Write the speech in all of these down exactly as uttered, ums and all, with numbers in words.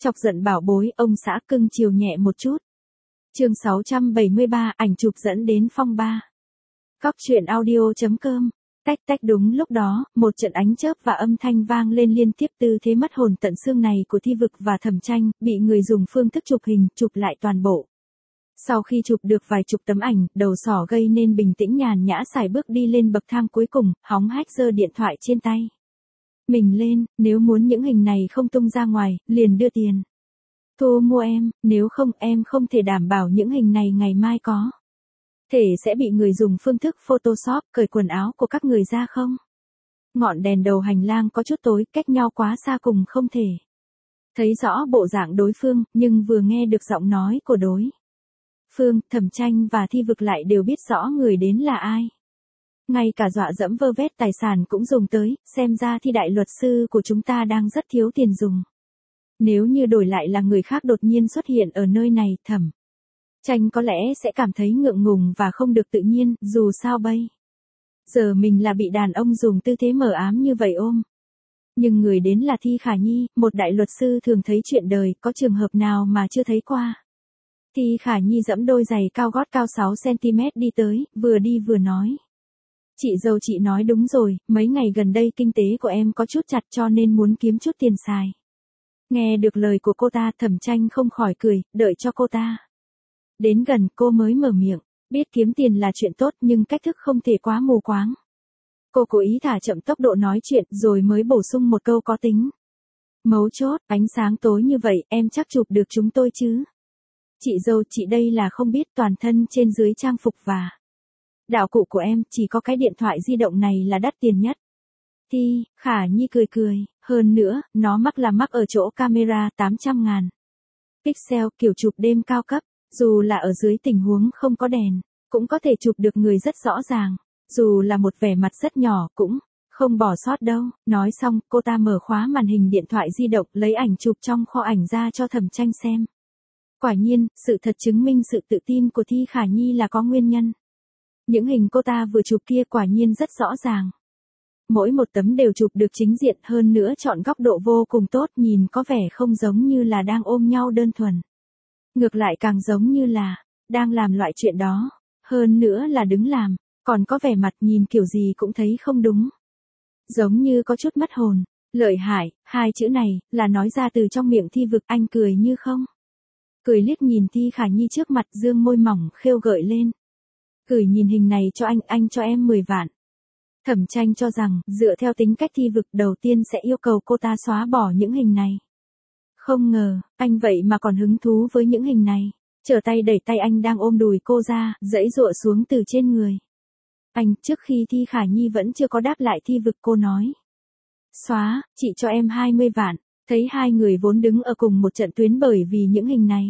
Chọc giận bảo bối, ông xã cưng chiều nhẹ một chút. Chương sáu trăm bảy mươi ba, ảnh chụp dẫn đến phong ba. Cóc truyện audio chấm com. Tách tách đúng lúc đó, một trận ánh chớp và âm thanh vang lên liên tiếp, tư thế mất hồn tận xương này của Thi Vực và Thẩm Tranh, bị người dùng phương thức chụp hình, chụp lại toàn bộ. Sau khi chụp được vài chục tấm ảnh, đầu sỏ gây nên bình tĩnh nhàn nhã xài bước đi lên bậc thang cuối cùng, hóng hách giơ điện thoại trên tay. Mình lên, nếu muốn những hình này không tung ra ngoài, liền đưa tiền. Thu mua em, nếu không em không thể đảm bảo những hình này ngày mai có thể sẽ bị người dùng phương thức Photoshop cởi quần áo của các người ra không? Ngọn đèn đầu hành lang có chút tối, cách nhau quá xa cùng không thể thấy rõ bộ dạng đối phương, nhưng vừa nghe được giọng nói của đối phương, Thẩm Tranh và Thi Vực lại đều biết rõ người đến là ai. Ngay cả dọa dẫm vơ vét tài sản cũng dùng tới, xem ra Thi đại luật sư của chúng ta đang rất thiếu tiền dùng. Nếu như đổi lại là người khác đột nhiên xuất hiện ở nơi này, Thẩm Tranh có lẽ sẽ cảm thấy ngượng ngùng và không được tự nhiên, dù sao bây giờ mình là bị đàn ông dùng tư thế mờ ám như vậy ôm. Nhưng người đến là Thi Khả Nhi, một đại luật sư thường thấy chuyện đời, có trường hợp nào mà chưa thấy qua. Thi Khả Nhi giẫm đôi giày cao gót cao sáu xăng ti mét đi tới, vừa đi vừa nói. Chị dâu chị nói đúng rồi, mấy ngày gần đây kinh tế của em có chút chặt cho nên muốn kiếm chút tiền xài. Nghe được lời của cô ta, Thẩm Tranh không khỏi cười, đợi cho cô ta đến gần cô mới mở miệng, biết kiếm tiền là chuyện tốt nhưng cách thức không thể quá mù quáng. Cô cố ý thả chậm tốc độ nói chuyện rồi mới bổ sung một câu có tính mấu chốt, ánh sáng tối như vậy em chắc chụp được chúng tôi chứ. Chị dâu chị đây là không biết, toàn thân trên dưới trang phục và đạo cụ của em, chỉ có cái điện thoại di động này là đắt tiền nhất. Thi Khả Nhi cười cười, hơn nữa, nó mắc là mắc ở chỗ camera tám trăm ngàn pixel, kiểu chụp đêm cao cấp, dù là ở dưới tình huống không có đèn, cũng có thể chụp được người rất rõ ràng, dù là một vẻ mặt rất nhỏ cũng không bỏ sót đâu. Nói xong, cô ta mở khóa màn hình điện thoại di động, lấy ảnh chụp trong kho ảnh ra cho Thẩm Tranh xem. Quả nhiên, sự thật chứng minh sự tự tin của Thi Khả Nhi là có nguyên nhân. Những hình cô ta vừa chụp kia quả nhiên rất rõ ràng. Mỗi một tấm đều chụp được chính diện, hơn nữa chọn góc độ vô cùng tốt, nhìn có vẻ không giống như là đang ôm nhau đơn thuần. Ngược lại càng giống như là đang làm loại chuyện đó, hơn nữa là đứng làm, còn có vẻ mặt nhìn kiểu gì cũng thấy không đúng. Giống như có chút mất hồn. Lợi hại, hai chữ này, là nói ra từ trong miệng Thi Vực. Anh cười như không cười, liếc nhìn Thi Khả Nhi trước mặt, dương môi mỏng khêu gợi lên. Gửi nhìn hình này cho anh, anh cho em mười vạn. Thẩm Tranh cho rằng, dựa theo tính cách Thi Vực đầu tiên sẽ yêu cầu cô ta xóa bỏ những hình này. Không ngờ, anh vậy mà còn hứng thú với những hình này. Trở tay đẩy tay anh đang ôm đùi cô ra, giãy giụa xuống từ trên người anh. Trước khi Thi Khả Nhi vẫn chưa có đáp lại Thi Vực, cô nói. Xóa, chị cho em hai mươi vạn. Thấy hai người vốn đứng ở cùng một trận tuyến bởi vì những hình này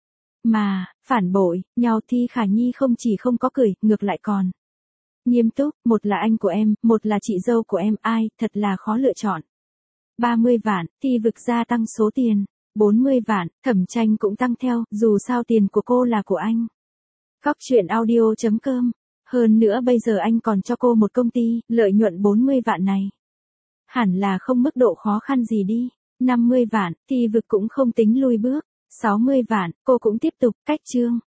mà phản bội nhau, Thi Khả Nhi không chỉ không có cười, ngược lại còn nghiêm túc. Một là anh của em, một là chị dâu của em, ai, thật là khó lựa chọn. ba mươi vạn, Thi Vực gia tăng số tiền. bốn mươi vạn, Thẩm Tranh cũng tăng theo, dù sao tiền của cô là của anh. Cóc truyện audio chấm com. Hơn nữa bây giờ anh còn cho cô một công ty, lợi nhuận bốn mươi vạn này hẳn là không mức độ khó khăn gì đi. năm mươi vạn, Thi Vực cũng không tính lui bước. sáu mươi vạn, cô cũng tiếp tục. Cách chương